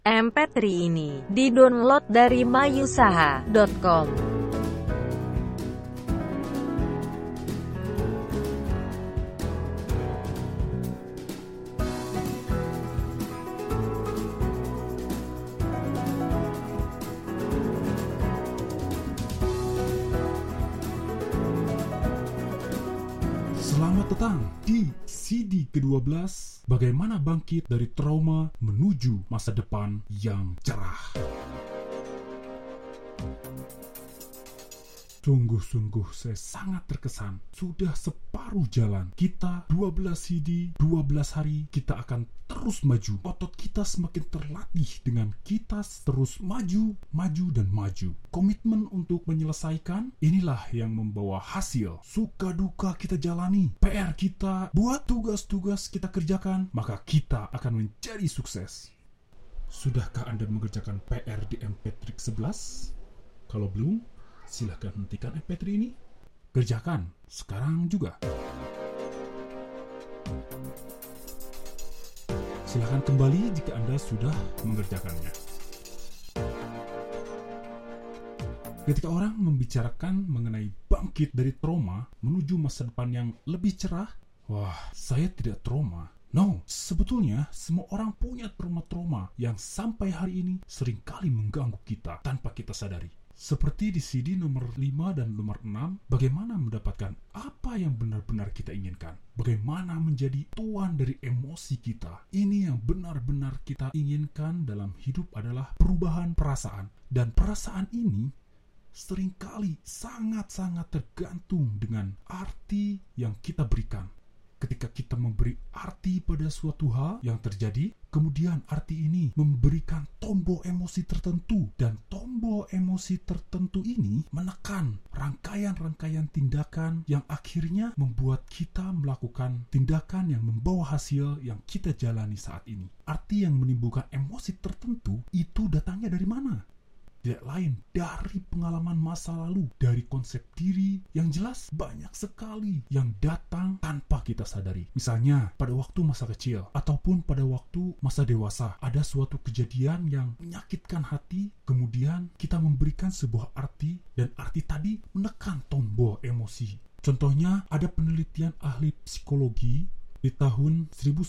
MP3 ini di-download dari mayusaha.com. Selamat datang di CD ke-12, Bagaimana Bangkit dari Trauma Menuju Masa Depan yang Cerah. Sungguh-sungguh saya sangat terkesan. Sudah separuh jalan. Kita 12 CD, 12 hari, kita akan terus maju. Otot kita semakin terlatih dengan kita terus maju, dan maju. Komitmen untuk menyelesaikan, inilah yang membawa hasil. Suka duka kita jalani. PR kita buat, tugas-tugas kita kerjakan, maka kita akan menjadi sukses. Sudahkah Anda mengerjakan PR di MP3 11? Kalau belum, silahkan hentikan MP3 ini. Kerjakan sekarang juga. Silahkan kembali jika Anda sudah mengerjakannya. Ketika orang membicarakan mengenai bangkit dari trauma menuju masa depan yang lebih cerah, wah, saya tidak trauma. No, sebetulnya semua orang punya trauma-trauma yang sampai hari ini seringkali mengganggu kita tanpa kita sadari. Seperti di CD nomor 5 dan nomor 6, bagaimana mendapatkan apa yang benar-benar kita inginkan. Bagaimana menjadi tuan dari emosi kita. Ini yang benar-benar kita inginkan dalam hidup adalah perubahan perasaan. Dan perasaan ini seringkali sangat-sangat tergantung dengan arti yang kita berikan. Ketika kita memberi arti pada suatu hal yang terjadi, kemudian arti ini memberikan tombol emosi tertentu, dan tombol emosi tertentu ini menekan rangkaian-rangkaian tindakan yang akhirnya membuat kita melakukan tindakan yang membawa hasil yang kita jalani saat ini. Arti yang menimbulkan emosi tertentu itu datangnya dari mana? Tidak lain dari pengalaman masa lalu, dari konsep diri yang jelas banyak sekali yang datang tanpa kita sadari. Misalnya pada waktu masa kecil ataupun pada waktu masa dewasa, ada suatu kejadian yang menyakitkan hati, kemudian kita memberikan sebuah arti, dan arti tadi menekan tombol emosi. Contohnya ada penelitian ahli psikologi di tahun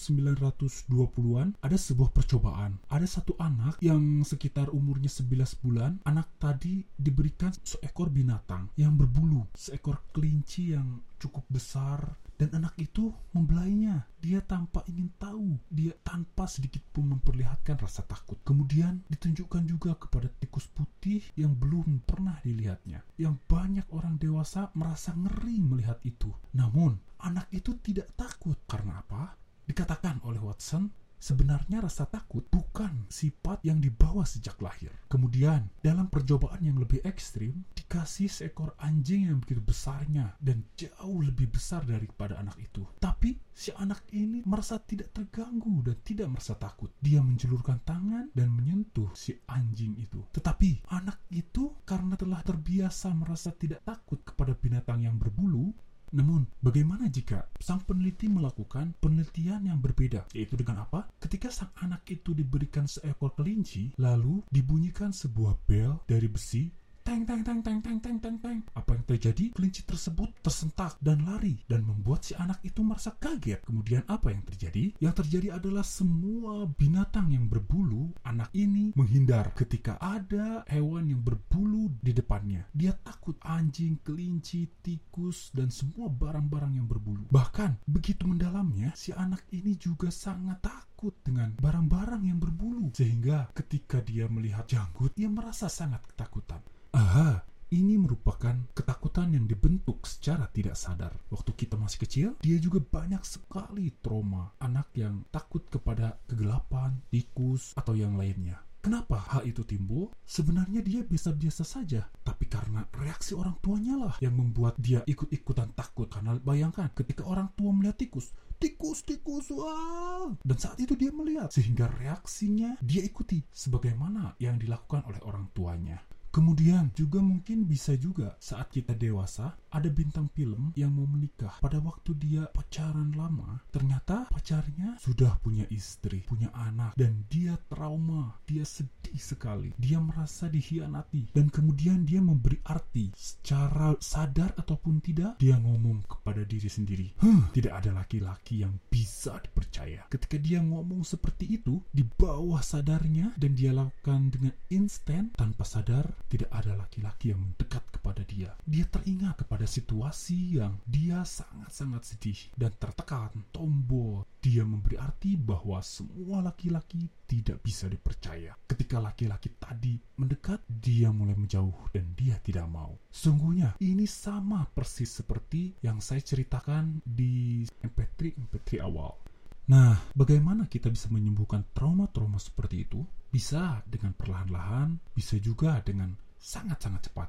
1920-an, ada sebuah percobaan. Ada satu anak yang sekitar umurnya 11 bulan. Anak tadi diberikan seekor binatang yang berbulu, seekor kelinci yang cukup besar, dan anak itu membelainya. Dia tanpa ingin tahu, dia tanpa sedikit pun memperlihatkan rasa takut. Kemudian ditunjukkan juga kepada tikus putih yang belum pernah dilihatnya, yang banyak orang dewasa merasa ngeri melihat itu. Namun anak itu tidak takut. Karena apa? Dikatakan oleh Watson, sebenarnya rasa takut bukan sifat yang dibawa sejak lahir. Kemudian, dalam percobaan yang lebih ekstrim, dikasih seekor anjing yang begitu besarnya dan jauh lebih besar daripada anak itu. Tapi, si anak ini merasa tidak terganggu dan tidak merasa takut. Dia menjulurkan tangan dan menyentuh si anjing itu. Tetapi, anak itu karena telah terbiasa merasa tidak takut kepada binatang yang berbulu. Namun, bagaimana jika sang peneliti melakukan penelitian yang berbeda? Yaitu dengan apa? Ketika sang anak itu diberikan seekor kelinci, lalu dibunyikan sebuah bel dari besi, teng teng teng teng teng teng teng teng. Apa yang terjadi? Kelinci tersebut tersentak dan lari, dan membuat si anak itu merasa kaget. Kemudian apa yang terjadi? Yang terjadi adalah semua binatang yang berbulu, anak ini menghindar ketika ada hewan yang berbulu di depannya. Dia takut anjing, kelinci, tikus, dan semua barang-barang yang berbulu. Bahkan begitu mendalamnya, si anak ini juga sangat takut dengan barang-barang yang berbulu, sehingga ketika dia melihat janggut, dia merasa sangat ketakutan. Aha, ini merupakan ketakutan yang dibentuk secara tidak sadar. Waktu kita masih kecil, dia juga banyak sekali trauma. Anak yang takut kepada kegelapan, tikus, atau yang lainnya. Kenapa hal itu timbul? Sebenarnya dia biasa-biasa saja, tapi karena reaksi orang tuanya lah yang membuat dia ikut-ikutan takut. Karena bayangkan, ketika orang tua melihat tikus, wah! Dan saat itu dia melihat, sehingga reaksinya dia ikuti sebagaimana yang dilakukan oleh orang tuanya. Kemudian juga mungkin bisa juga saat kita dewasa, ada bintang film yang mau menikah. Pada waktu dia pacaran lama, ternyata pacarnya sudah punya istri, punya anak, dan dia trauma, dia sedih sekali, dia merasa dikhianati, dan kemudian dia memberi arti secara sadar ataupun tidak. Dia ngomong kepada diri sendiri, tidak ada laki-laki yang bisa dipercaya. Ketika dia ngomong seperti itu di bawah sadarnya, dan dia lakukan dengan instan tanpa sadar, tidak ada laki-laki yang mendekat kepada dia. Dia teringat kepada situasi yang dia sangat-sangat sedih dan tertekan, tombol. Dia memberi arti bahwa semua laki-laki tidak bisa dipercaya. Ketika laki-laki tadi mendekat, dia mulai menjauh dan dia tidak mau. Sungguhnya ini sama persis seperti yang saya ceritakan di MP3 awal. Nah, bagaimana kita bisa menyembuhkan trauma-trauma seperti itu? Bisa dengan perlahan-lahan, bisa juga dengan sangat-sangat cepat.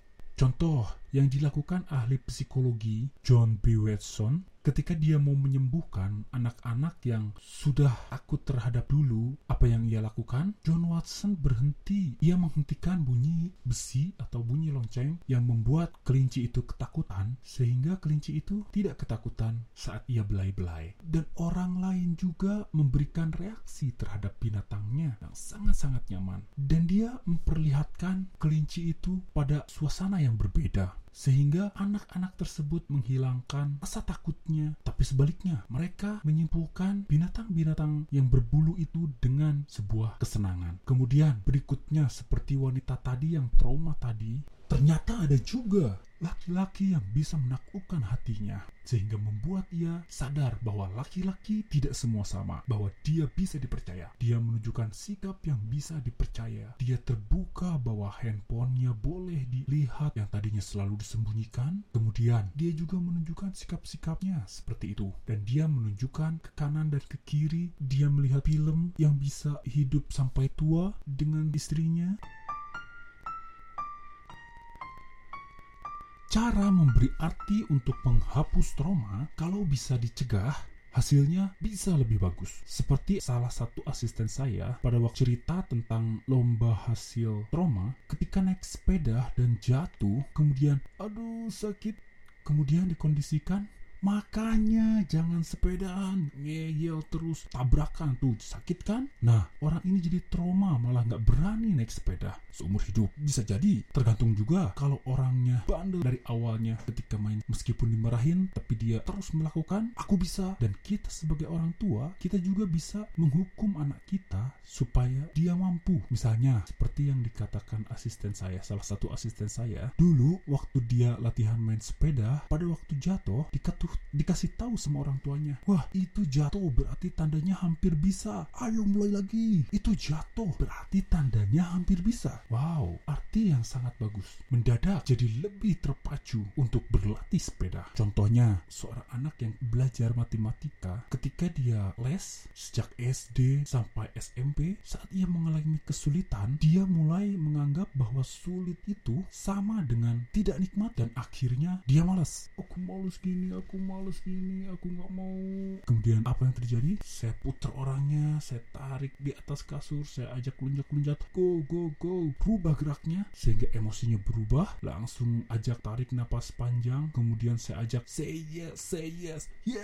Contoh yang dilakukan ahli psikologi John B. Watson ketika dia mau menyembuhkan anak-anak yang sudah takut terhadap dulu, apa yang ia lakukan? John Watson berhenti. Ia menghentikan bunyi besi atau bunyi lonceng yang membuat kelinci itu ketakutan, sehingga kelinci itu tidak ketakutan saat ia belai-belai. Dan orang lain juga memberikan reaksi terhadap binatangnya yang sangat-sangat nyaman. Dan dia memperlihatkan kelinci itu pada suasana yang berbeda, sehingga anak-anak tersebut menghilangkan rasa takutnya. Tapi sebaliknya, mereka menyimpulkan binatang-binatang yang berbulu itu dengan sebuah kesenangan. Kemudian berikutnya, seperti wanita tadi yang trauma tadi, ternyata ada juga laki-laki yang bisa menaklukkan hatinya, sehingga membuat ia sadar bahwa laki-laki tidak semua sama, bahwa dia bisa dipercaya. Dia menunjukkan sikap yang bisa dipercaya. Dia terbuka bahwa handphonenya boleh dilihat yang tadinya selalu disembunyikan. Kemudian dia juga menunjukkan sikap-sikapnya seperti itu, dan dia menunjukkan ke kanan dan ke kiri. Dia melihat film yang bisa hidup sampai tua dengan istrinya. Cara memberi arti untuk menghapus trauma, kalau bisa dicegah, hasilnya bisa lebih bagus. Seperti salah satu asisten saya pada waktu cerita tentang lomba hasil trauma, ketika naik sepeda dan jatuh, kemudian aduh sakit, kemudian dikondisikan, makanya jangan sepedaan, ngeyel terus, tabrakan tuh, sakit kan? Nah, orang ini jadi trauma, malah nggak berani naik sepeda seumur hidup. Bisa jadi, tergantung juga kalau orangnya bandel dari awalnya ketika main, meskipun dimarahin, tapi dia terus melakukan, aku bisa. Dan kita sebagai orang tua, kita juga bisa menghukum anak kita supaya dia mampu. Misalnya, seperti yang dikatakan asisten saya, salah satu asisten saya, dulu waktu dia latihan main sepeda, pada waktu jatuh, dikasih tahu sama orang tuanya, wah itu jatuh berarti tandanya hampir bisa, ayo mulai lagi. Itu jatuh berarti tandanya hampir bisa. Wow, arti yang sangat bagus. Mendadak jadi lebih terpacu untuk berlatih sepeda. Contohnya, seorang anak yang belajar matematika, ketika dia les sejak SD sampai SMP, saat ia mengalami kesulitan, dia mulai menganggap bahwa sulit itu sama dengan tidak nikmat, dan akhirnya dia malas. Aku malas gini, aku nggak mau. Kemudian apa yang terjadi? Saya putar orangnya, saya tarik di atas kasur, saya ajak lunjak-lunjat, go. Berubah geraknya sehingga emosinya berubah. Langsung ajak tarik napas panjang. Kemudian saya ajak say yes,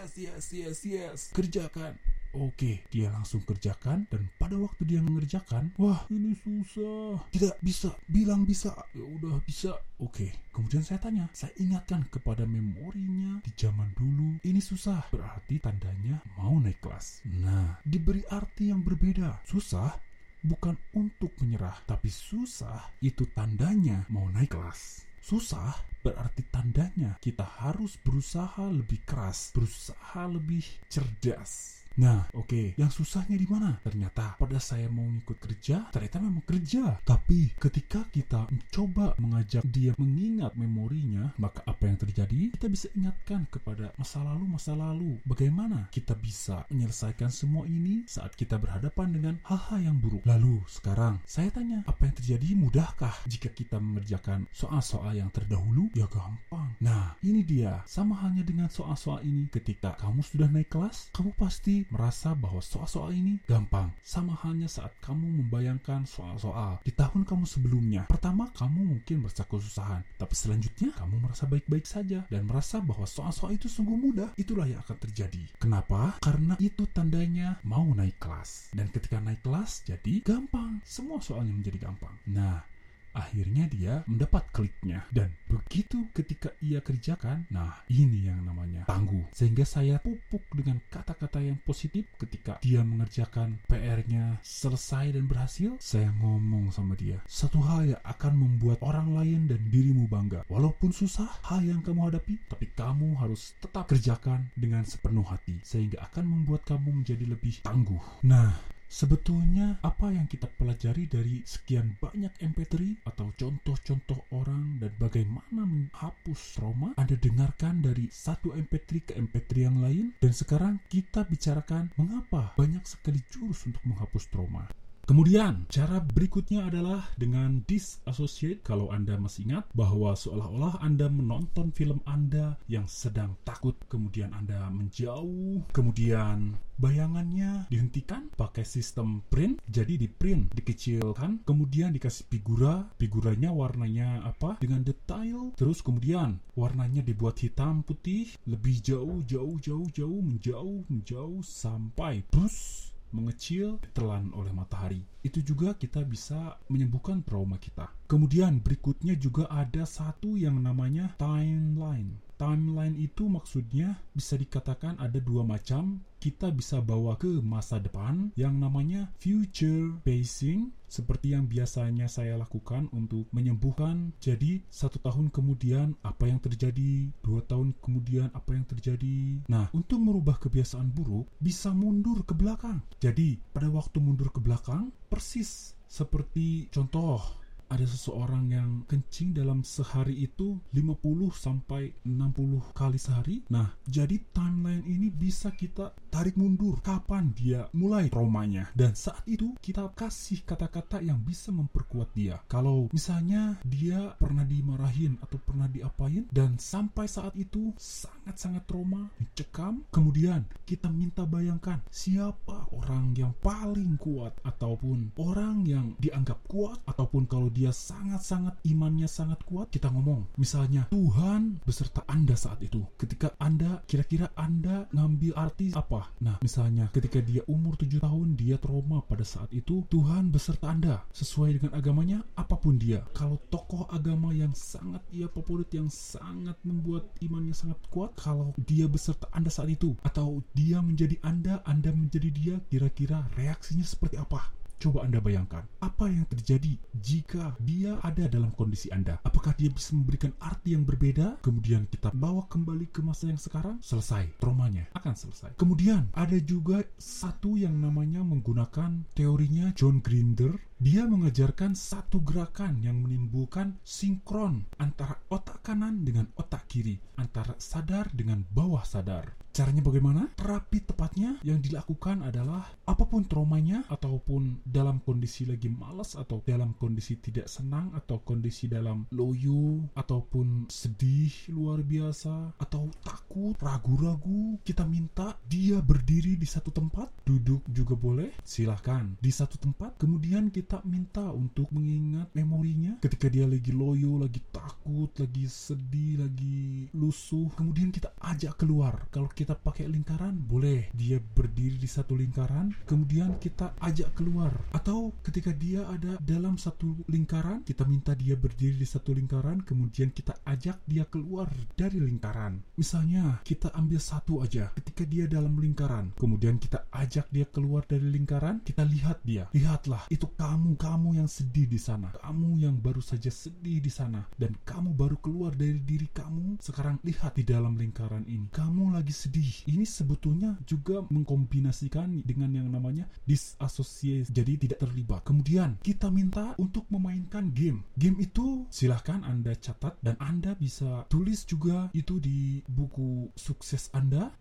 kerjakan. Oke, dia langsung kerjakan, dan pada waktu dia mengerjakan, wah ini susah, tidak bisa, bilang bisa, ya udah bisa. Oke, kemudian saya tanya, saya ingatkan kepada memorinya di zaman dulu, ini susah, berarti tandanya mau naik kelas. Nah, diberi arti yang berbeda. Susah bukan untuk menyerah, tapi susah itu tandanya mau naik kelas. Susah berarti tandanya kita harus berusaha lebih keras, berusaha lebih cerdas. Nah, oke, yang susahnya di mana? Ternyata pada saya mau ngikut kerja, ternyata memang kerja. Tapi ketika kita mencoba mengajak dia mengingat memorinya, maka apa yang terjadi? Kita bisa ingatkan kepada masa lalu. Bagaimana kita bisa menyelesaikan semua ini saat kita berhadapan dengan hal-hal yang buruk. Lalu sekarang saya tanya, apa yang terjadi? Mudahkah jika kita mengerjakan soal-soal yang terdahulu? Ya gampang. Nah, ini dia. Sama halnya dengan soal-soal ini. Ketika kamu sudah naik kelas, kamu pasti pasti merasa bahwa soal-soal ini gampang. Sama halnya saat kamu membayangkan soal-soal di tahun kamu sebelumnya. Pertama, kamu mungkin merasa kesusahan, tapi selanjutnya kamu merasa baik-baik saja dan merasa bahwa soal-soal itu sungguh mudah. Itulah yang akan terjadi. Kenapa? Karena itu tandanya mau naik kelas. Dan ketika naik kelas, jadi gampang. Semua soalnya menjadi gampang. Nah, akhirnya dia mendapat kliknya. Dan begitu ketika ia kerjakan, nah ini yang namanya tangguh. Sehingga saya pupuk dengan kata-kata yang positif ketika dia mengerjakan PR-nya selesai dan berhasil. Saya ngomong sama dia, satu hal yang akan membuat orang lain dan dirimu bangga. Walaupun susah hal yang kamu hadapi, tapi kamu harus tetap kerjakan dengan sepenuh hati. Sehingga akan membuat kamu menjadi lebih tangguh. Nah, sebetulnya apa yang kita pelajari dari sekian banyak MP3 atau contoh-contoh orang dan bagaimana menghapus trauma, Anda dengarkan dari satu MP3 ke MP3 yang lain, dan sekarang kita bicarakan mengapa banyak sekali jurus untuk menghapus trauma. Kemudian, cara berikutnya adalah dengan disassociate. Kalau Anda masih ingat bahwa seolah-olah Anda menonton film Anda yang sedang takut, kemudian Anda menjauh, kemudian bayangannya dihentikan pakai sistem print. Jadi di print, dikecilkan, kemudian dikasih figuranya warnanya apa dengan detail, terus kemudian warnanya dibuat hitam putih, lebih jauh, menjauh sampai terus mengecil, ditelan oleh matahari. Itu juga kita bisa menyembuhkan trauma kita. Kemudian berikutnya juga ada satu yang namanya timeline. Timeline itu maksudnya bisa dikatakan ada dua macam. Kita bisa bawa ke masa depan yang namanya future pacing, seperti yang biasanya saya lakukan untuk menyembuhkan. Jadi 1 tahun kemudian apa yang terjadi, 2 tahun kemudian apa yang terjadi. Nah, untuk merubah kebiasaan buruk bisa mundur ke belakang. Jadi pada waktu mundur ke belakang persis seperti contoh, ada seseorang yang kencing dalam sehari itu 50 sampai 60 kali sehari. Nah, jadi timeline ini bisa kita tarik mundur kapan dia mulai traumanya. Dan saat itu kita kasih kata-kata yang bisa memperkuat dia. Kalau misalnya dia pernah dimarahin atau pernah diapain dan sampai saat itu sangat-sangat trauma, mencekam, kemudian kita minta bayangkan siapa orang yang paling kuat ataupun orang yang dianggap kuat, ataupun kalau dia sangat-sangat imannya sangat kuat, kita ngomong misalnya Tuhan beserta Anda saat itu. Ketika Anda, kira-kira Anda ngambil arti apa? Nah, misalnya ketika dia umur 7 tahun, dia trauma pada saat itu, Tuhan beserta Anda sesuai dengan agamanya, apapun dia. Kalau tokoh agama yang sangat ia favorit, yang sangat membuat imannya sangat kuat, kalau dia beserta Anda saat itu, atau dia menjadi Anda menjadi dia, kira-kira reaksinya seperti apa? Coba Anda bayangkan, apa yang terjadi jika dia ada dalam kondisi Anda? Apakah dia bisa memberikan arti yang berbeda? Kemudian kita bawa kembali ke masa yang sekarang, selesai, traumanya akan selesai. Kemudian ada juga satu yang namanya menggunakan teorinya John Grinder. Dia mengajarkan satu gerakan yang menimbulkan sinkron antara otak kanan dengan otak kiri, antara sadar dengan bawah sadar. Caranya bagaimana? Terapi tepatnya yang dilakukan adalah apapun traumanya, ataupun dalam kondisi lagi malas, atau dalam kondisi tidak senang, atau kondisi dalam loyo, ataupun sedih luar biasa, atau takut, ragu-ragu, kita minta dia berdiri di satu tempat, duduk juga boleh, silahkan di satu tempat. Kemudian kita minta untuk mengingat memorinya ketika dia lagi loyo, lagi takut, lagi sedih, lagi lusuh. Kemudian kita ajak keluar. Kalau kita pakai lingkaran, boleh dia berdiri di satu lingkaran, kemudian kita ajak keluar. Atau ketika dia ada dalam satu lingkaran, kita minta dia berdiri di satu lingkaran, kemudian kita ajak dia keluar dari lingkaran. Misalnya kita ambil satu aja, ketika dia dalam lingkaran, kemudian kita ajak dia keluar dari lingkaran, kita lihat dia, lihatlah itu kamu yang sedih di sana, kamu yang baru saja sedih di sana, dan kamu baru keluar dari diri kamu. Sekarang lihat di dalam lingkaran ini, kamu lagi sedih. Ini sebetulnya juga mengkombinasikan dengan yang namanya disassociate, jadi tidak terlibat. Kemudian kita minta untuk memainkan game. Game itu silahkan Anda catat dan Anda bisa tulis juga itu di buku sukses Anda.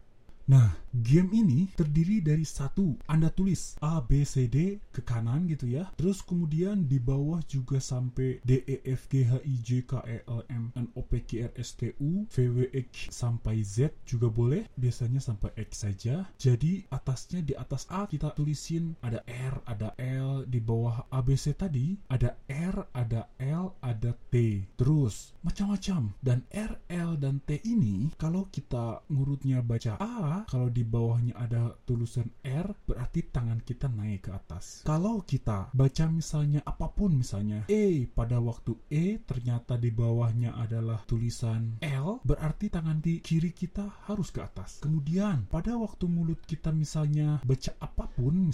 Nah, game ini terdiri dari satu, Anda tulis A, B, C, D ke kanan gitu ya. Terus kemudian di bawah juga sampai D, E, F, G, H, I, J, K, L, M, N, O, P, Q, R, S, T, U, V, W, X sampai Z juga boleh. Biasanya sampai X saja. Jadi atasnya, di atas A kita tulisin ada R, ada L. Di bawah A, B, C tadi ada R, ada L, ada T. Terus macam-macam. Dan R, L, dan T ini kalau kita ngurutnya baca A, kalau di bawahnya ada tulisan R, berarti tangan kita naik ke atas. Kalau kita baca misalnya apapun, misalnya E, pada waktu E ternyata di bawahnya adalah tulisan L, berarti tangan di kiri kita harus ke atas. Kemudian pada waktu mulut kita misalnya baca apapun,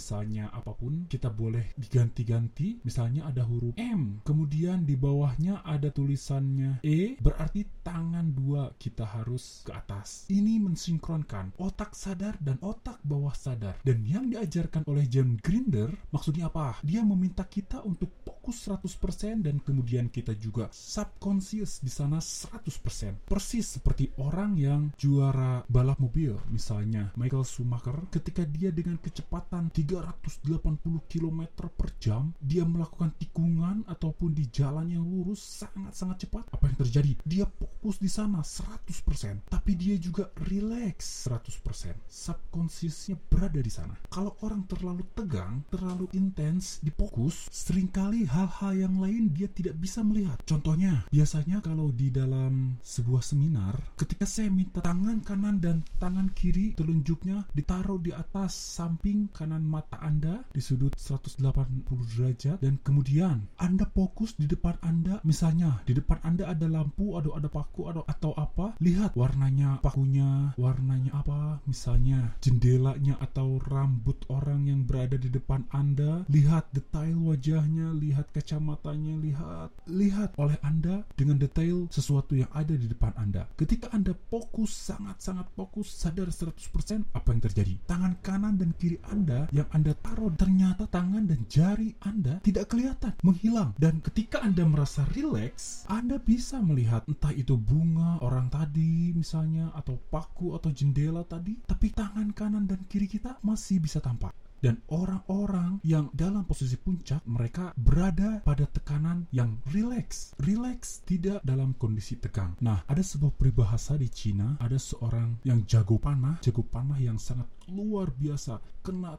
kita boleh diganti-ganti. Misalnya ada huruf M, kemudian di bawahnya ada tulisannya E, berarti tangan dua kita harus ke atas. Ini mensinkronkan otak sadar dan otak bawah sadar. Dan yang diajarkan oleh John Grinder, maksudnya apa? Dia meminta kita untuk fokus 100% dan kemudian kita juga subconscious di sana 100%. Persis seperti orang yang juara balap mobil, misalnya Michael Schumacher, ketika dia dengan kecepatan 380 km per jam, dia melakukan tikungan ataupun di jalan yang lurus sangat-sangat cepat. Apa yang terjadi? Dia fokus di sana 100%, tapi dia juga relax 100%. Subconsciousnya berada di sana. Kalau orang terlalu tegang, terlalu intens, difokus, seringkali hal-hal yang lain dia tidak bisa melihat. Contohnya, biasanya kalau di dalam sebuah seminar, ketika saya minta tangan kanan dan tangan kiri, telunjuknya ditaruh di atas samping kanan mata Anda di sudut 180 derajat, dan kemudian Anda fokus di depan Anda. Misalnya, di depan Anda ada lampu, ada paku, atau apa. Lihat warnanya, pakunya, warnanya apa, misalnya jendelanya atau rambut orang yang berada di depan Anda. Lihat detail wajahnya, lihat kacamatanya, lihat oleh Anda dengan detail sesuatu yang ada di depan Anda. Ketika Anda fokus, sangat-sangat fokus, sadar 100%, apa yang terjadi? Tangan kanan dan kiri Anda yang Anda taruh, ternyata tangan dan jari Anda tidak kelihatan, menghilang. Dan ketika Anda merasa rileks, Anda bisa melihat entah itu bunga orang tadi misalnya, atau paku atau jendela tadi, tapi tangan kanan dan kiri kita masih bisa tampak. Dan orang-orang yang dalam posisi puncak, mereka berada pada tekanan yang rileks, tidak dalam kondisi tegang. Nah, ada sebuah peribahasa di Cina, ada seorang yang jago panah yang sangat luar biasa, kena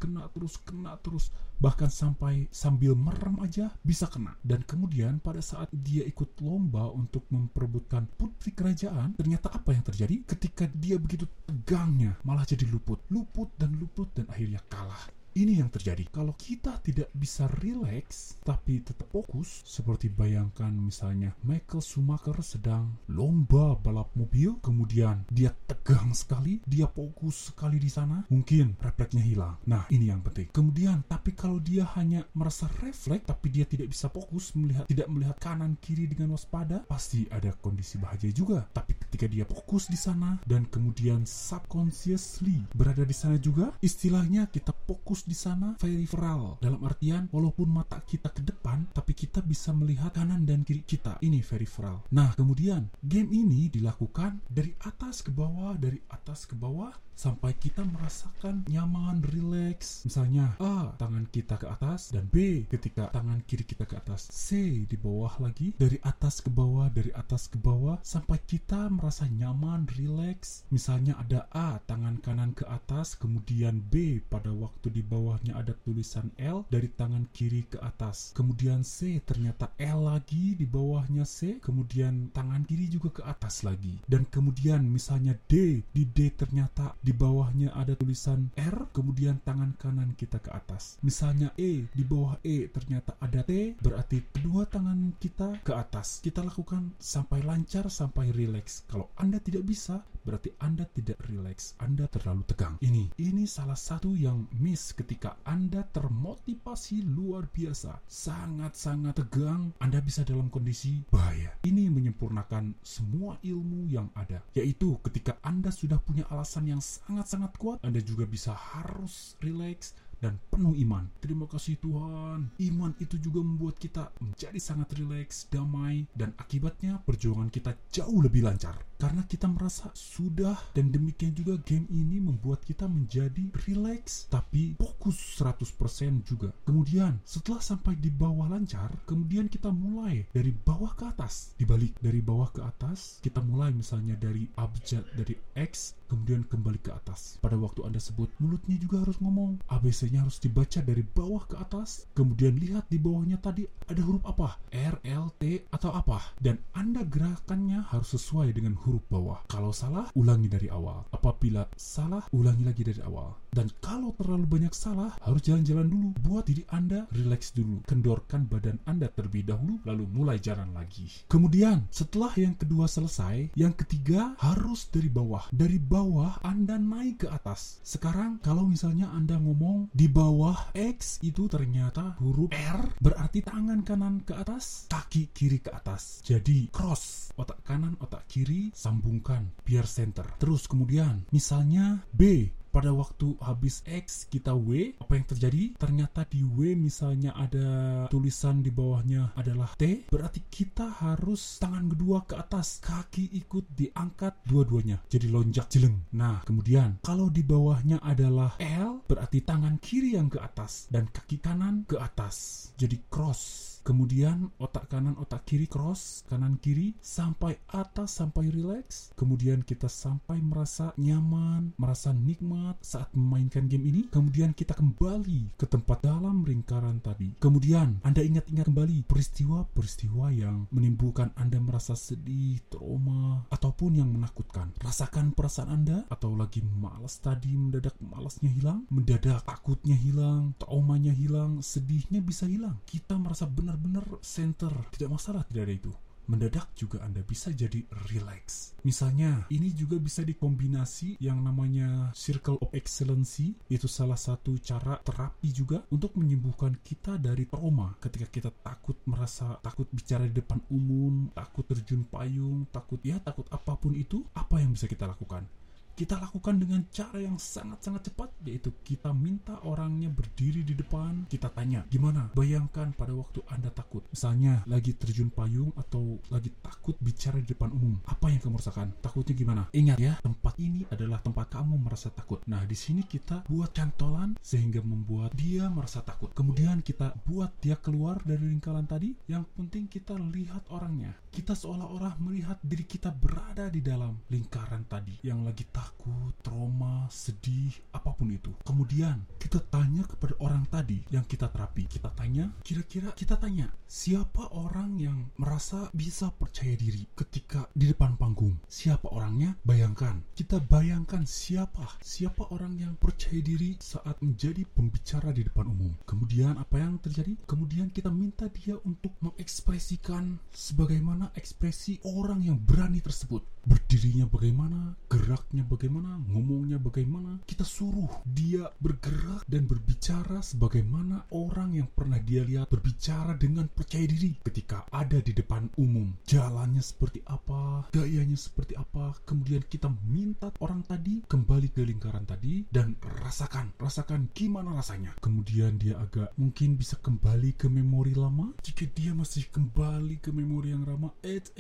terus, bahkan sambil merem aja bisa kena. Dan kemudian pada saat dia ikut lomba untuk memperebutkan putri kerajaan, ternyata apa yang terjadi? Ketika dia begitu tegangnya, malah jadi luput dan akhirnya kalah. Ini yang terjadi. Kalau kita tidak bisa relax tapi tetap fokus, seperti bayangkan misalnya Michael Schumacher sedang lomba balap mobil, kemudian dia tegang sekali, dia fokus sekali di sana, mungkin refleksnya hilang. Nah, ini yang penting. Kemudian, tapi kalau dia hanya merasa refleks tapi dia tidak bisa fokus, tidak melihat kanan kiri dengan waspada, pasti ada kondisi bahaya juga. Tapi ketika dia fokus di sana dan kemudian subconsciously berada di sana juga, istilahnya kita fokus di sana peripheral, dalam artian walaupun mata kita ke depan tapi kita bisa melihat kanan dan kiri kita. Ini peripheral. Nah, kemudian game ini dilakukan dari atas ke bawah sampai kita merasakan nyaman, relax. Misalnya A, tangan kita ke atas, dan B, ketika tangan kiri kita ke atas, C, di bawah lagi, dari atas ke bawah sampai kita merasa nyaman, relax. Misalnya ada A, tangan kanan ke atas, kemudian B, pada waktu di bawahnya ada tulisan L, dari tangan kiri ke atas. Kemudian C, ternyata L lagi, di bawahnya C, kemudian tangan kiri juga ke atas lagi. Dan kemudian misalnya D, di D ternyata di bawahnya ada tulisan R, kemudian tangan kanan kita ke atas. Misalnya E, di bawah E ternyata ada T, berarti kedua tangan kita ke atas. Kita lakukan sampai lancar, sampai relax. Kalau Anda tidak bisa, berarti Anda tidak relax, Anda terlalu tegang. Ini salah satu yang miss ketika Anda termotivasi luar biasa, sangat-sangat tegang, Anda bisa dalam kondisi bahaya. Ini menyempurnakan semua ilmu yang ada, yaitu ketika Anda sudah punya alasan yang sangat-sangat kuat, Anda juga bisa harus relax dan penuh iman. Terima kasih Tuhan. Iman itu juga membuat kita menjadi sangat rileks, damai, dan akibatnya perjuangan kita jauh lebih lancar. karena kita merasa sudah, dan demikian juga game ini membuat kita menjadi relax tapi fokus 100% juga. Kemudian setelah sampai di bawah lancar, kemudian kita mulai dari bawah ke atas, dibalik dari bawah ke atas. Kita mulai misalnya dari abjad dari X, kemudian kembali ke atas. Pada waktu Anda sebut, mulutnya juga harus ngomong, ABC-nya harus dibaca dari bawah ke atas, kemudian lihat di bawahnya tadi ada huruf apa, R, L, T, atau apa, dan Anda gerakannya harus sesuai dengan huruf bawah. Kalau salah, ulangi dari awal. Apabila salah, ulangi lagi dari awal. Dan kalau terlalu banyak salah, harus jalan-jalan dulu. Buat diri Anda relax dulu. Kendorkan badan Anda terlebih dahulu, lalu mulai jalan lagi. Kemudian, setelah yang kedua selesai, yang ketiga harus dari bawah. Dari bawah, Anda naik ke atas. Sekarang, kalau misalnya Anda ngomong di bawah X, itu ternyata huruf R, berarti tangan kanan ke atas, kaki kiri ke atas. Jadi, cross. Otak kanan, otak kiri, sambungkan biar center. Terus kemudian, misalnya B. Pada waktu habis X kita W, apa yang terjadi? Ternyata di W misalnya ada tulisan di bawahnya adalah T, berarti kita harus tangan kedua ke atas, kaki ikut diangkat dua-duanya, jadi lonjak jeleng. Nah, kemudian kalau di bawahnya adalah L, berarti tangan kiri yang ke atas dan kaki kanan ke atas, jadi cross. Kemudian otak kanan, otak kiri, cross, kanan kiri, sampai atas, sampai relax. Kemudian kita sampai merasa nyaman, merasa nikmat saat memainkan game ini. Kemudian kita kembali ke tempat dalam lingkaran tadi. Kemudian Anda ingat-ingat kembali peristiwa-peristiwa yang menimbulkan Anda merasa sedih, trauma, ataupun yang menakutkan. Rasakan perasaan Anda, atau lagi malas tadi, mendadak malasnya hilang, mendadak takutnya hilang, traumanya hilang, sedihnya bisa hilang. Kita merasa benar-benar center, tidak masalah, tidak ada itu. Mendadak juga Anda bisa jadi relax. Misalnya, ini juga bisa dikombinasi yang namanya Circle of Excellency. Itu salah satu cara terapi juga untuk menyembuhkan kita dari trauma. Ketika kita takut, merasa takut bicara di depan umum, takut terjun payung, takut apapun itu, apa yang bisa kita lakukan? Kita lakukan dengan cara yang sangat-sangat cepat, yaitu kita minta orangnya berdiri di depan, kita tanya, gimana? Bayangkan pada waktu Anda takut, misalnya lagi terjun payung atau lagi takut bicara di depan umum, apa yang kamu rasakan? Takutnya gimana? Ingat ya, tempat ini adalah tempat kamu merasa takut. Nah, di sini kita buat cantolan sehingga membuat dia merasa takut. Kemudian kita buat dia keluar dari lingkaran tadi. Yang penting kita lihat orangnya. Kita seolah-olah melihat diri kita berada di dalam lingkaran tadi yang lagi takut, trauma, sedih, apapun itu. Kemudian kita tanya kepada orang tadi yang kita terapi. Kita tanya, kita tanya, siapa orang yang merasa bisa percaya diri ketika di depan panggung? Siapa orangnya? Bayangkan. Kita bayangkan siapa orang yang percaya diri saat menjadi pembicara di depan umum. Kemudian apa yang terjadi? Kemudian kita minta dia untuk mengekspresikan sebagaimana ekspresi orang yang berani tersebut. Berdirinya bagaimana, geraknya bagaimana, ngomongnya bagaimana. Kita suruh dia bergerak dan berbicara sebagaimana orang yang pernah dia lihat berbicara dengan percaya diri ketika ada di depan umum. Jalannya seperti apa, gayanya seperti apa. Kemudian kita minta orang tadi kembali ke lingkaran tadi dan rasakan gimana rasanya. Kemudian dia agak mungkin bisa kembali ke memori lama. Jika dia masih kembali ke memori yang lama,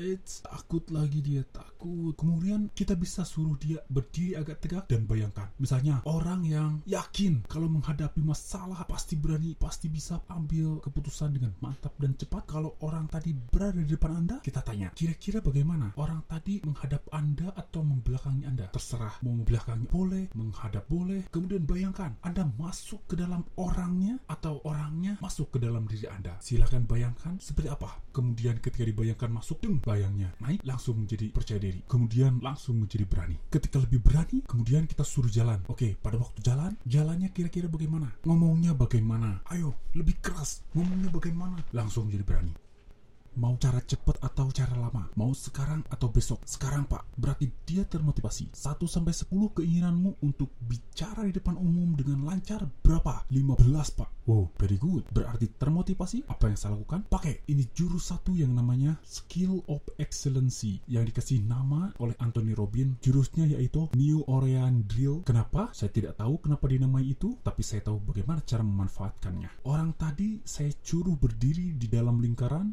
takut lagi dia, takut. Kemudian kita bisa suruh dia berdiri agak tegak dan bayangkan, misalnya orang yang yakin kalau menghadapi masalah pasti berani, pasti bisa ambil keputusan dengan mantap dan cepat. Kalau orang tadi berada di depan Anda, kita tanya, kira-kira bagaimana orang tadi menghadap Anda atau membelakangi Anda? Terserah, mau membelakangi boleh, menghadap boleh. Kemudian bayangkan Anda masuk ke dalam orangnya atau orangnya masuk ke dalam diri Anda. Silakan bayangkan seperti apa. Kemudian ketika dibayangkan masuk, bayangnya naik, langsung menjadi percaya diri. Kemudian langsung menjadi berani. Ketika lebih berani, kemudian kita suruh jalan. Oke, pada waktu jalannya kira-kira bagaimana? Ngomongnya bagaimana? Ayo, lebih keras. Ngomongnya bagaimana? Langsung menjadi berani. Mau cara cepat atau cara lama? Mau sekarang atau besok? Sekarang, Pak. Berarti dia termotivasi. 1-10 keinginanmu untuk bicara di depan umum dengan lancar berapa? 15, Pak. Wow, very good. Berarti termotivasi. Apa yang saya lakukan? Pakai. Ini jurus satu yang namanya Skill of Excellency yang dikasih nama oleh Anthony Robbins. Jurusnya yaitu New Orleans Drill. Kenapa? Saya tidak tahu kenapa dinamai itu, tapi saya tahu bagaimana cara memanfaatkannya. Orang tadi saya suruh berdiri di dalam lingkaran dalam kondisi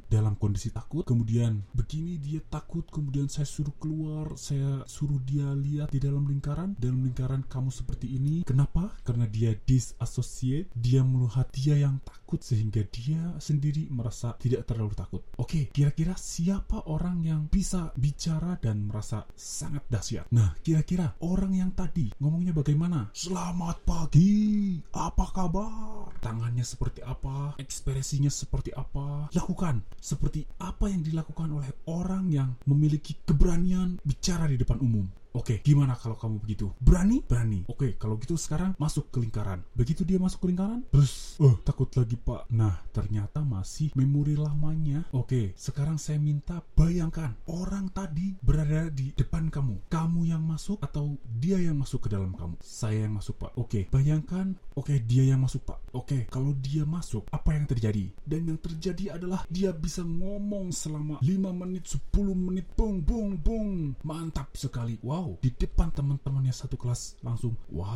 kondisi takut, kemudian begini dia takut, kemudian saya suruh keluar, saya suruh dia lihat di dalam lingkaran kamu seperti ini. Kenapa? Karena dia disassociate, dia melihat dia yang takut sehingga dia sendiri merasa tidak terlalu takut. Oke, kira-kira siapa orang yang bisa bicara dan merasa sangat dahsyat? Nah, kira-kira orang yang tadi ngomongnya bagaimana? Selamat pagi, apa kabar? Tangannya seperti apa? Ekspresinya seperti apa? Lakukan seperti apa yang dilakukan oleh orang yang memiliki keberanian bicara di depan umum. Oke, gimana kalau kamu begitu? Berani? Berani. Oke, kalau gitu sekarang masuk ke lingkaran. Begitu dia masuk ke lingkaran, terus, takut lagi pak. Nah, ternyata masih memori lamanya. Oke, sekarang saya minta bayangkan orang tadi berada di depan kamu. Kamu yang masuk atau dia yang masuk ke dalam kamu? Saya yang masuk pak. Oke, bayangkan, dia yang masuk pak. Oke, kalau dia masuk, apa yang terjadi? Dan yang terjadi adalah dia bisa ngomong selama 5 menit, 10 menit, bung. Mantap sekali. Wow, di depan teman-temannya satu kelas langsung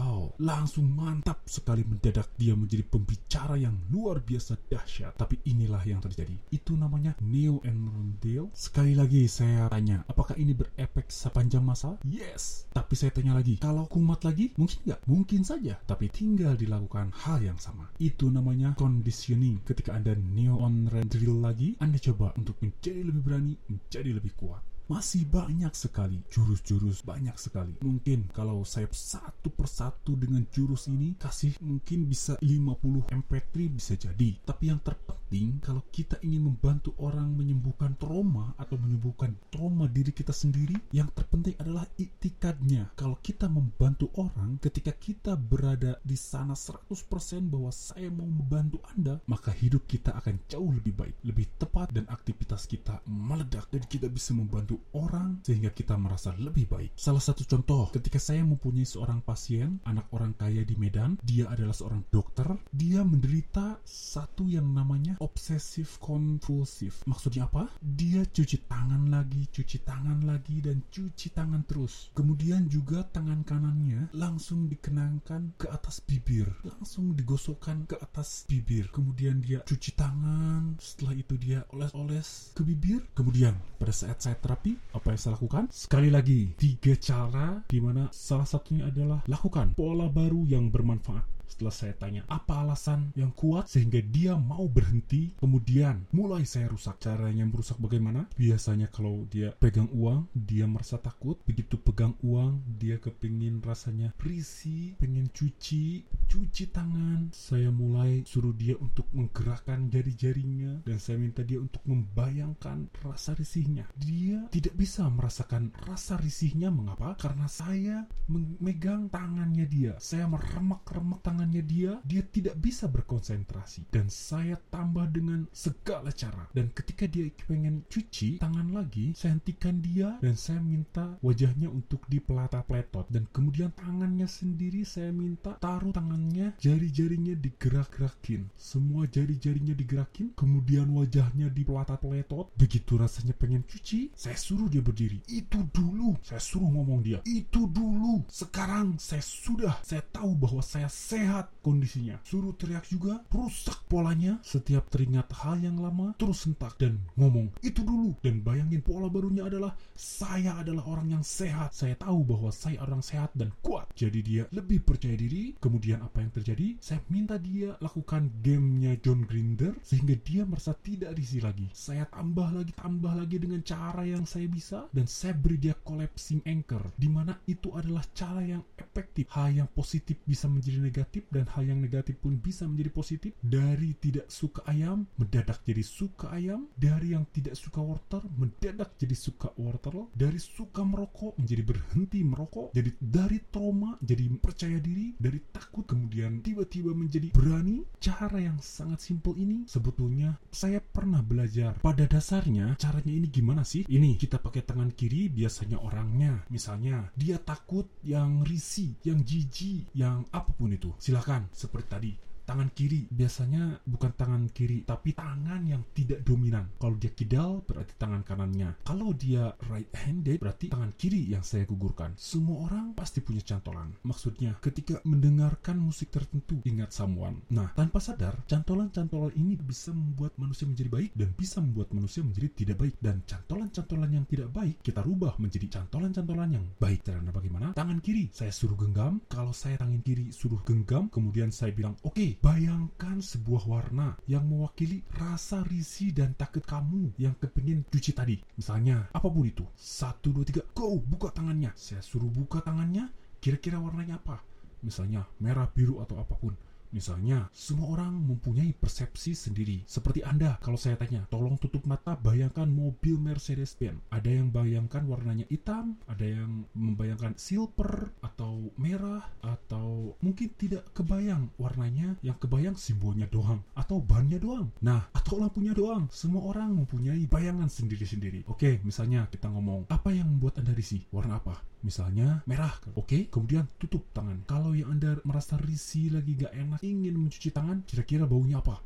mantap sekali. Mendadak dia menjadi pembicara yang luar biasa dahsyat. Tapi inilah yang terjadi. Itu namanya Neo-Anmerndale. Sekali lagi saya tanya, apakah ini berefek sepanjang masa? Yes. Tapi saya tanya lagi, kalau kumat lagi, mungkin nggak? Mungkin saja. Tapi tinggal dilakukan hal yang sama. Itu namanya conditioning. Ketika Anda Neo-Anmerndale lagi, Anda coba untuk menjadi lebih berani, menjadi lebih kuat. Masih banyak sekali jurus-jurus, banyak sekali. Mungkin kalau saya satu persatu dengan jurus ini kasih mungkin bisa 50 MP3 bisa jadi. Tapi yang terpenting kalau kita ingin membantu orang menyembuhkan trauma atau menyembuhkan trauma diri kita sendiri, yang terpenting adalah iktikadnya. Kalau kita membantu orang, ketika kita berada di sana 100% bahwa saya mau membantu Anda, maka hidup kita akan jauh lebih baik, lebih tepat, dan aktivitas kita meledak dan kita bisa membantu orang sehingga kita merasa lebih baik. Salah satu contoh, ketika saya mempunyai seorang pasien, anak orang kaya di Medan, dia adalah seorang dokter, dia menderita satu yang namanya obsesif kompulsif. Maksudnya apa? Dia cuci tangan lagi, dan cuci tangan terus. Kemudian juga tangan kanannya langsung dikenangkan ke atas bibir, langsung digosokkan ke atas bibir. Kemudian dia cuci tangan, setelah itu dia oles-oles ke bibir. Kemudian pada saat saya terapi, apa yang saya lakukan? Sekali lagi, 3 cara di mana salah satunya adalah lakukan pola baru yang bermanfaat. Setelah saya tanya apa alasan yang kuat sehingga dia mau berhenti, kemudian mulai saya rusak. Caranya merusak bagaimana? Biasanya kalau dia pegang uang, dia merasa takut. Begitu pegang uang, dia kepingin rasanya risih, pengen cuci tangan. Saya mulai suruh dia untuk menggerakkan jari-jarinya dan saya minta dia untuk membayangkan rasa risihnya. Dia tidak bisa merasakan rasa risihnya. Mengapa? Karena saya memegang tangannya dia. Saya meremak-remak tangannya dia tidak bisa berkonsentrasi. Dan saya tambah dengan segala cara. Dan ketika dia pengen cuci tangan lagi, saya hentikan dia dan saya minta wajahnya untuk dipelata-pletot. Dan kemudian tangannya sendiri saya minta taruh tangannya, jari-jarinya digerak-gerakin. Semua jari-jarinya digerakin, kemudian wajahnya dipelata-pletot. Begitu rasanya pengen cuci, saya suruh dia berdiri. Itu dulu. Saya suruh ngomong dia. Itu dulu. Sekarang saya tahu bahwa saya sehat kondisinya. Suruh teriak juga, rusak polanya. Setiap teringat hal yang lama, terus hentak dan ngomong, itu dulu. Dan bayangin pola barunya adalah, saya adalah orang yang sehat. Saya tahu bahwa saya orang sehat dan kuat. Jadi dia lebih percaya diri. Kemudian apa yang terjadi? Saya minta dia lakukan gamenya John Grinder sehingga dia merasa tidak risih lagi. Saya tambah lagi dengan cara yang saya bisa, dan saya beri dia collapsing anchor, dimana itu adalah cara yang efektif. Hal yang positif bisa menjadi negatif dan hal yang negatif pun bisa menjadi positif. Dari tidak suka ayam mendadak jadi suka ayam, dari yang tidak suka wortel mendadak jadi suka wortel, dari suka merokok menjadi berhenti merokok, jadi dari trauma jadi percaya diri, dari takut kemudian tiba-tiba menjadi berani. Cara yang sangat simpel ini sebetulnya saya pernah belajar. Pada dasarnya caranya ini gimana sih? Ini kita pakai tangan kiri, biasanya orangnya misalnya dia takut, yang risih, yang jijik, yang apapun itu, silakan seperti tadi tangan kiri biasanya bukan tangan kiri, tapi tangan yang tidak dominan. Kalau dia kidal, berarti tangan kanannya. Kalau dia right-handed, berarti tangan kiri yang saya gugurkan. Semua orang pasti punya cantolan. Maksudnya, ketika mendengarkan musik tertentu, ingat someone. Nah, tanpa sadar, cantolan-cantolan ini bisa membuat manusia menjadi baik dan bisa membuat manusia menjadi tidak baik. Dan cantolan-cantolan yang tidak baik, kita rubah menjadi cantolan-cantolan yang baik. Caranya bagaimana? Tangan kiri, saya suruh genggam. Kalau saya tangan kiri suruh genggam, kemudian saya bilang, oke, bayangkan sebuah warna yang mewakili rasa risih dan takut kamu yang kepingin cuci tadi. Misalnya, apapun itu. 1, 2, 3, go! Buka tangannya. Saya suruh buka tangannya, kira-kira warnanya apa? Misalnya, merah, biru, atau apapun. Misalnya, semua orang mempunyai persepsi sendiri. Seperti Anda, kalau saya tanya, tolong tutup mata, bayangkan mobil Mercedes-Benz. Ada yang bayangkan warnanya hitam, ada yang membayangkan silver, atau merah, atau mungkin tidak kebayang warnanya, yang kebayang simbolnya doang, atau bannya doang. Nah, atau lampunya doang. Semua orang mempunyai bayangan sendiri-sendiri. Oke, misalnya kita ngomong, apa yang membuat Anda risih? Warna apa? Misalnya merah. Oke, kemudian tutup tangan. Kalau yang Anda merasa risih lagi gak enak, ingin mencuci tangan, kira-kira baunya apa?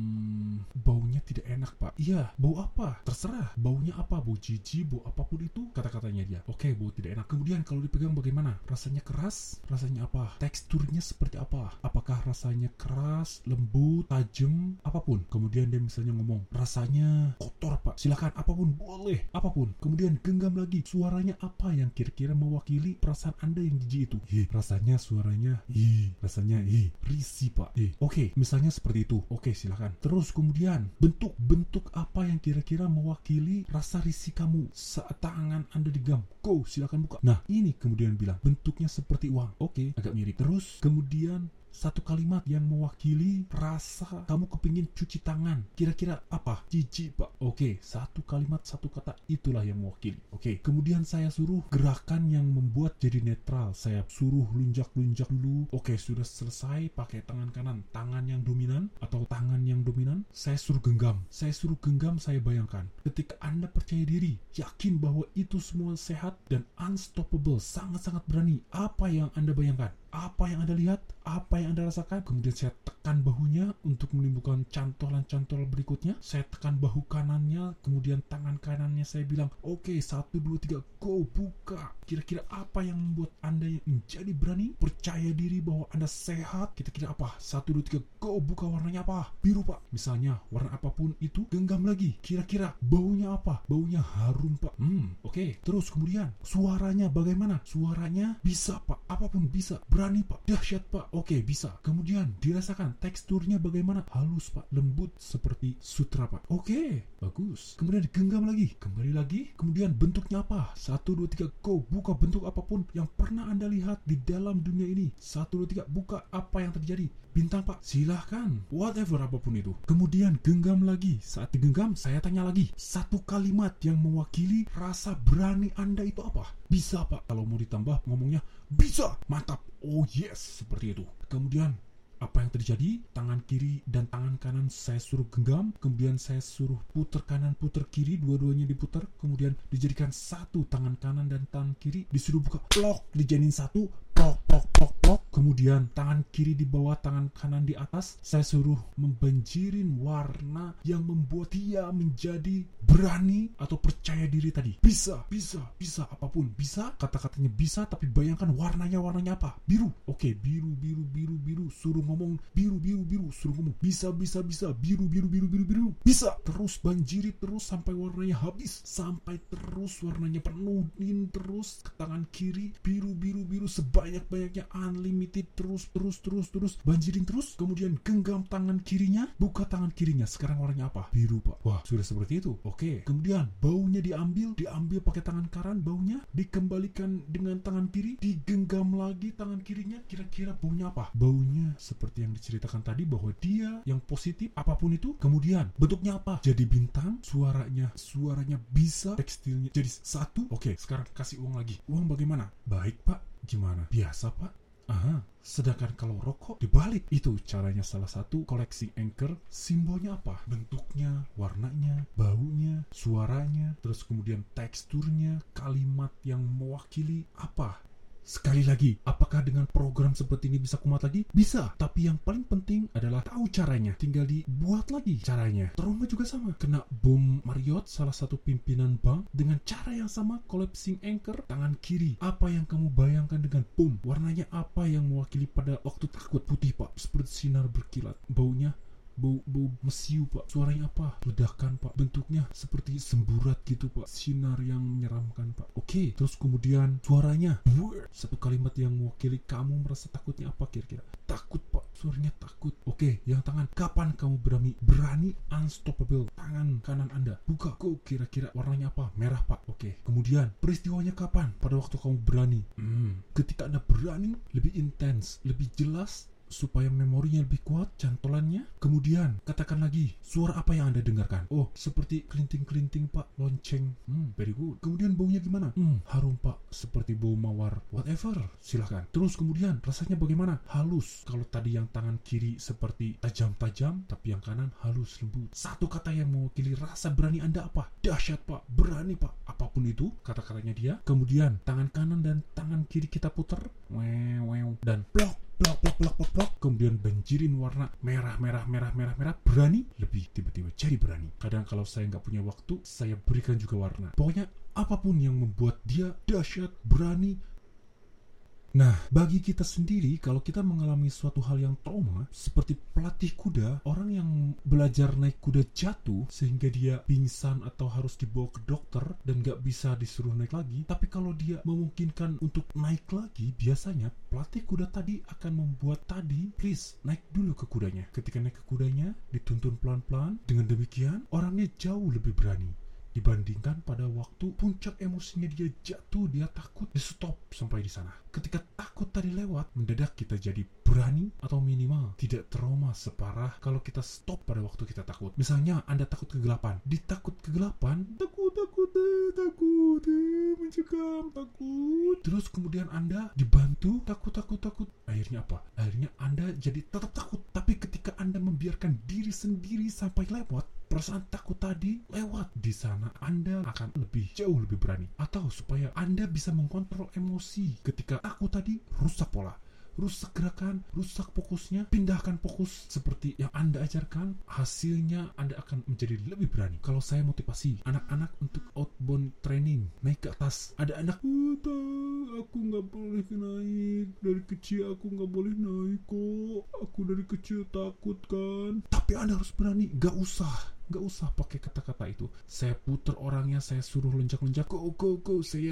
Baunya tidak enak, Pak. Iya, bau apa? Terserah. Baunya apa? Bau jijik, bau apapun itu, kata-katanya dia. Oke, bau tidak enak. Kemudian kalau dipegang bagaimana? Rasanya keras? Rasanya apa? Teksturnya seperti apa? Apakah rasanya keras, lembut, tajam, apapun? Kemudian dia misalnya ngomong, rasanya kotor, Pak. Silakan, apapun, boleh. Apapun. Kemudian genggam lagi. Suaranya apa yang kira-kira mewakili perasaan Anda yang jijik itu? Rasanya suaranya, rasanya, risih, Pak. Oke, misalnya seperti itu. Oke, silakan. Terus kemudian, bentuk apa yang kira-kira mewakili rasa risih kamu saat tangan Anda digenggam? Go, silakan buka. Nah, ini kemudian bilang, bentuknya seperti uang. Oke, agak mirip. Terus kemudian, satu kalimat yang mewakili rasa kamu kepingin cuci tangan. Kira-kira apa? Jijik, Pak. Oke, satu kalimat, satu kata, itulah yang mewakili. Oke, kemudian saya suruh gerakan yang membuat jadi netral. Saya suruh lunjak-lunjak dulu. Oke, sudah selesai pakai tangan kanan. Tangan yang dominan atau tangan yang dominan, saya suruh genggam. Saya bayangkan. Ketika Anda percaya diri, yakin bahwa itu semua sehat dan unstoppable, sangat-sangat berani. Apa yang Anda bayangkan? Apa yang Anda lihat? Apa yang Anda rasakan? Kemudian saya tekan bahunya untuk menimbulkan cantolan-cantolan berikutnya. Saya tekan bahu kanannya, kemudian tangan kanannya saya bilang, oke, 1, 2, 3, go, buka. Kira-kira apa yang membuat Anda menjadi berani, percaya diri bahwa Anda sehat? Kira-kira apa? 1, 2, 3, go, buka. Warnanya apa? Biru, Pak. Misalnya, warna apapun itu, genggam lagi. Kira-kira baunya apa? Baunya harum, Pak. Oke. Terus kemudian, suaranya bagaimana? Suaranya bisa, Pak. Apapun bisa. Berani, Pak. Dahsyat, Pak. Oke, bisa. Kemudian dirasakan teksturnya bagaimana? Halus, Pak. Lembut seperti sutra, Pak. Oke, bagus. Kemudian digenggam lagi. Kembali lagi. Kemudian bentuknya apa? 1, 2, 3, go. Buka bentuk apapun yang pernah Anda lihat di dalam dunia ini. 1, 2, 3, buka. Apa yang terjadi? Bintang, Pak. Silahkan. Whatever apapun itu. Kemudian genggam lagi. Saat digenggam, saya tanya lagi. Satu kalimat yang mewakili rasa berani Anda itu apa? Bisa, Pak. Kalau mau ditambah ngomongnya, bisa. Mantap. Oh yes, seperti itu. Kemudian apa yang terjadi? Tangan kiri dan tangan kanan saya suruh genggam, kemudian saya suruh putar kanan, putar kiri, dua-duanya diputar, kemudian dijadikan satu. Tangan kanan dan tangan kiri disuruh buka, plok, dijadiin satu, plok, plok, plok, plok. Kemudian tangan kiri di bawah, tangan kanan di atas. Saya suruh membanjirin warna yang membuat dia menjadi berani atau percaya diri tadi. Bisa, bisa, bisa, apapun bisa. Kata-katanya bisa, tapi bayangkan warnanya apa? Biru. Oke, biru, biru, biru, biru. Suruh ngomong biru, biru, biru. Suruh ngomong bisa, bisa, bisa. Biru, biru, biru, biru, biru. Bisa. Terus banjiri terus sampai warnanya habis. Sampai terus warnanya penuhin terus ke tangan kiri. Biru, biru, biru sebanyak-banyaknya, unlimited. Terus banjirin terus. Kemudian genggam tangan kirinya, buka tangan kirinya. Sekarang warnanya apa? Biru, Pak. Wah, sudah seperti itu. Oke. Kemudian baunya diambil pakai tangan kanan, baunya dikembalikan dengan tangan kiri, digenggam lagi tangan kirinya. Kira-kira baunya apa? Baunya seperti yang diceritakan tadi, bahwa dia yang positif apapun itu. Kemudian bentuknya apa? Jadi bintang. Suaranya bisa, tekstilnya jadi satu. Oke, sekarang kasih uang lagi. Uang bagaimana? Baik, Pak. Gimana? Biasa, Pak. Sedangkan kalau rokok dibalik. Itu caranya salah satu koleksi Anchor. Simbolnya apa? Bentuknya, warnanya, baunya, suaranya, terus kemudian teksturnya, kalimat yang mewakili apa? Sekali lagi, apakah dengan program seperti ini bisa kumat lagi? Bisa, tapi yang paling penting adalah tahu caranya. Tinggal dibuat lagi caranya. Trauma juga sama. Kena bom Marriott, salah satu pimpinan bank, dengan cara yang sama, collapsing anchor, tangan kiri. Apa yang kamu bayangkan dengan bom? Warnanya apa yang mewakili pada waktu takut? Putih, Pak. Seperti sinar berkilat. Baunya bau mesiu, Pak. Suaranya apa? Ledakan, Pak. Bentuknya seperti semburat gitu, Pak. Sinar yang menyeramkan, Pak. Oke, terus kemudian suaranya satu kalimat yang mewakili kamu merasa takutnya apa kira-kira? Takut, Pak. Suaranya takut. Oke, yang tangan. Kapan kamu berani unstoppable? Tangan kanan Anda buka. Kok kira-kira warnanya apa? Merah, Pak. Oke. Kemudian peristiwanya kapan? Pada waktu kamu berani. Ketika Anda berani, lebih intens, lebih jelas, supaya memorinya lebih kuat, cantolannya. Kemudian, katakan lagi, suara apa yang Anda dengarkan? Oh, seperti kelinting-kelinting, Pak, lonceng. Very good. Kemudian baunya gimana? Harum, Pak, seperti bau mawar. Whatever, silahkan. Terus kemudian, rasanya bagaimana? Halus. Kalau tadi yang tangan kiri seperti tajam-tajam, tapi yang kanan halus, lembut. Satu kata yang mewakili rasa berani Anda apa? Dahsyat, Pak. Berani, Pak. Apapun itu, kata-katanya dia. Kemudian, tangan kanan dan tangan kiri kita putar. Dan plok. Plok. Kemudian banjirin warna merah. Berani, lebih tiba-tiba jadi berani. Kadang kalau saya nggak punya waktu, saya berikan juga warna. Pokoknya apapun yang membuat dia dahsyat, berani. Nah, bagi kita sendiri, kalau kita mengalami suatu hal yang trauma, seperti pelatih kuda, orang yang belajar naik kuda jatuh, sehingga dia pingsan atau harus dibawa ke dokter, dan gak bisa disuruh naik lagi, tapi kalau dia memungkinkan untuk naik lagi, biasanya pelatih kuda tadi akan membuat tadi, please, naik dulu ke kudanya. Ketika naik ke kudanya, dituntun pelan-pelan, dengan demikian, orangnya jauh lebih berani. Dibandingkan pada waktu puncak emosinya dia jatuh, dia takut, dia stop sampai di sana. Ketika takut tadi lewat, mendadak kita jadi berani atau minimal tidak trauma separah kalau kita stop pada waktu kita takut. Misalnya Anda takut kegelapan, takut mencekam, takut. Terus kemudian Anda dibantu, takut. Akhirnya apa? Akhirnya Anda jadi tetap takut. Tapi ketika Anda membiarkan diri sendiri sampai lewat, perasaan takut tadi lewat, di sana Anda akan jauh lebih berani. Atau supaya Anda bisa mengontrol emosi ketika takut tadi, rusak pola, rusak gerakan, rusak fokusnya, pindahkan fokus seperti yang Anda ajarkan, hasilnya Anda akan menjadi lebih berani. Kalau saya motivasi anak-anak untuk outbound training, naik ke atas. Ada anak, aku nggak boleh naik, dari kecil aku nggak boleh naik kok, aku dari kecil takut kan. Tapi Anda harus berani, nggak usah pakai kata-kata itu. Saya putar orangnya, saya suruh lonjak-lonjak, go, say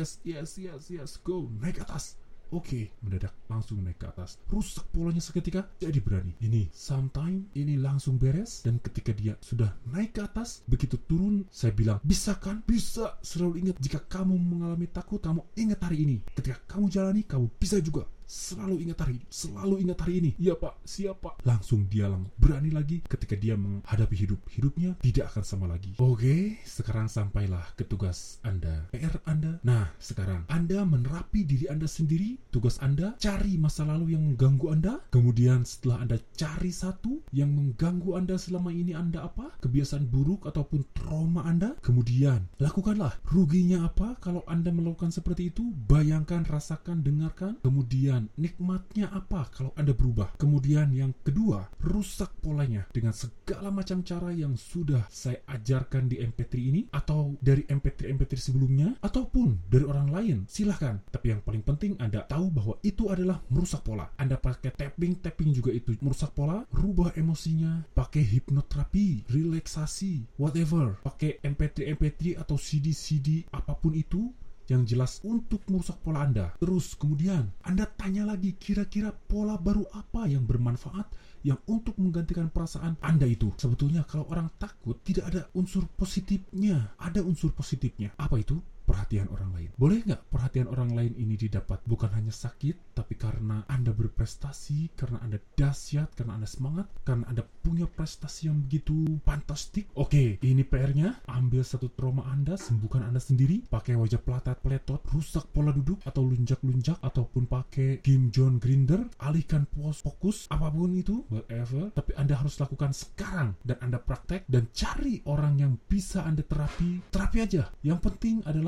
yes, go, naik ke atas. Oke, mendadak langsung naik ke atas. Rusak polanya seketika, jadi berani. Ini sometime, ini langsung beres. Dan ketika dia sudah naik ke atas, begitu turun, saya bilang, bisa kan? Bisa. Selalu ingat, jika kamu mengalami takut, kamu ingat hari ini. Ketika kamu jalani, kamu bisa juga. Selalu ingat hari ini. Iya, Pak, siap, Pak. Langsung dia berani lagi ketika dia menghadapi hidupnya tidak akan sama lagi. Oke, sekarang sampailah ke tugas Anda, PR Anda. Nah, sekarang Anda menerapi diri Anda sendiri. Tugas Anda, cari masa lalu yang mengganggu Anda. Kemudian setelah Anda cari satu yang mengganggu Anda selama ini, Anda apa? Kebiasaan buruk ataupun trauma Anda. Kemudian lakukanlah. Ruginya apa kalau Anda melakukan seperti itu? Bayangkan, rasakan, dengarkan. Kemudian nikmatnya apa kalau Anda berubah? Kemudian yang kedua, rusak polanya dengan segala macam cara yang sudah saya ajarkan di MP3 ini, atau dari MP3 sebelumnya, ataupun dari orang lain, silahkan. Tapi yang paling penting Anda tahu bahwa itu adalah merusak pola. Anda pakai tapping juga itu merusak pola. Rubah emosinya, pakai hipnoterapi, relaksasi, whatever, pakai MP3 atau CD apapun itu, yang jelas untuk merusak pola Anda. Terus kemudian Anda tanya lagi, kira-kira pola baru apa yang bermanfaat yang untuk menggantikan perasaan Anda itu. Sebetulnya kalau orang takut tidak ada unsur positifnya. Ada unsur positifnya. Apa itu? Perhatian orang lain. Boleh nggak perhatian orang lain ini didapat bukan hanya sakit, tapi karena Anda berprestasi, karena Anda dahsyat, karena Anda semangat, karena Anda punya prestasi yang begitu fantastik. Oke, ini PR-nya. Ambil satu trauma Anda, sembuhkan Anda sendiri, pakai wajah peletot, rusak pola duduk, atau lunjak-lunjak, ataupun pakai Kim John Grinder, alihkan fokus, apapun itu, whatever. Tapi Anda harus lakukan sekarang, dan Anda praktek, dan cari orang yang bisa Anda terapi aja. Yang penting adalah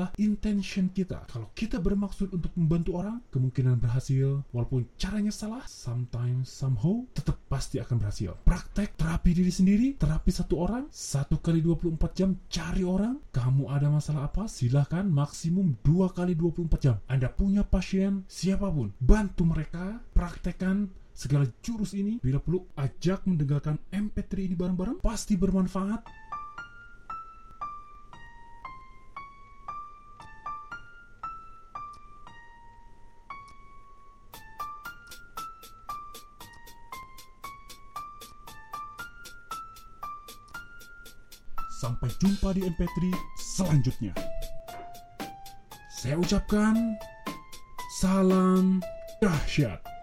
adalah intention kita. Kalau kita bermaksud untuk membantu orang, kemungkinan berhasil. Walaupun caranya salah, sometimes, somehow, tetap pasti akan berhasil. Praktek terapi diri sendiri, terapi satu orang, 1 kali 24 jam cari orang. Kamu ada masalah apa? Silahkan maksimum 2 kali 24 jam. Anda punya pasien, siapapun, bantu mereka, praktekkan segala jurus ini. Bila perlu, ajak mendengarkan MP3 ini bareng-bareng, pasti bermanfaat. Sampai jumpa di MP3 selanjutnya. Saya ucapkan salam dahsyat.